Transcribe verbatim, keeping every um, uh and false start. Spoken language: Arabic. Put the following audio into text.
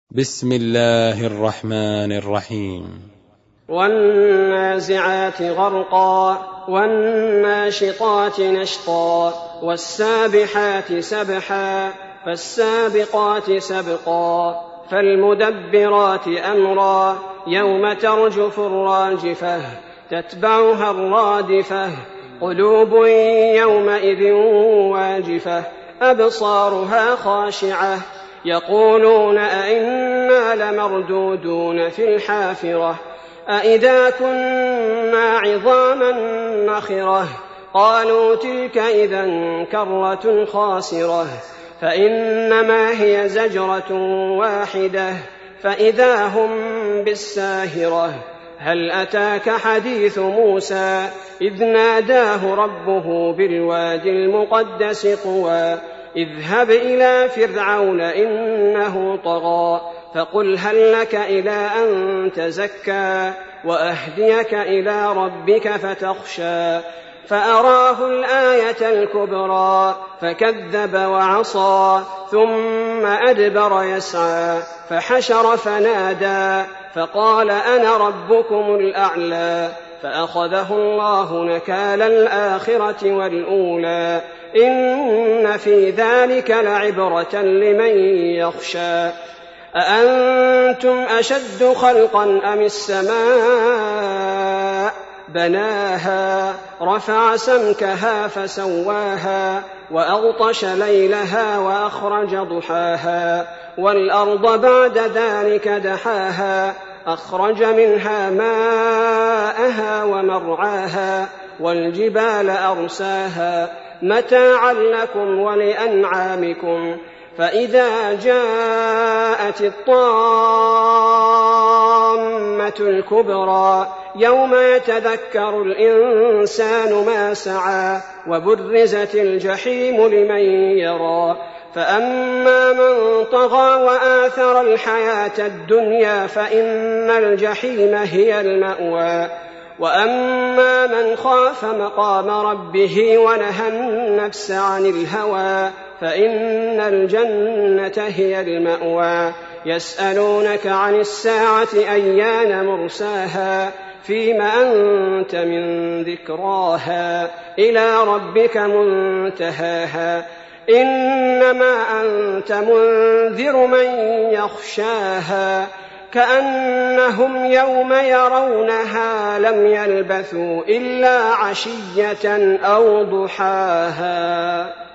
بسم الله الرحمن الرحيم. والنازعات غرقا والناشطات نشطا والسابحات سبحا فالسابقات سبقا فالمدبرات أمرا يوم ترجف الراجفة تتبعها الرادفة قلوب يومئذ واجفة أبصارها خاشعة يقولون أئنا لمردودون في الحافرة أئذا كنا عظاما نخرة قالوا تلك إذا كرة خاسرة فإنما هي زجرة واحدة فإذا هم بالساهرة هل أتاك حديث موسى إذ ناداه ربه بالوادي المقدس طوى اذهب إلى فرعون إنه طغى فقل هل لك إلى أن تزكى وأهديك إلى ربك فتخشى فأراه الآية الكبرى فكذب وعصى ثم أدبر يسعى فحشر فنادى فقال أنا ربكم الأعلى فأخذه الله نكال الآخرة والأولى إن في ذلك لعبرة لمن يخشى أأنتم أشد خلقا أم السماء بناها رفع سمكها فسواها وأغطش ليلها وأخرج ضحاها والأرض بعد ذلك دحاها أخرج منها ماءها ومرعاها والجبال أرساها متاعا لكم ولأنعامكم فإذا جاءت الطامة الكبرى يوم يتذكر الإنسان ما سعى وبرزت الجحيم لمن يرى فأما من طغى وآثر الحياة الدنيا فإن الجحيم هي المأوى وأما من خاف مقام ربه ونهى النفس عن الهوى فإن الجنة هي المأوى يسألونك عن الساعة أيان مرساها فيم أنت من ذكراها إلى ربك منتهاها إنما أنت منذر من يخشاها كأنهم يوم يرونها لم يلبثوا إلا عشية أو ضحاها.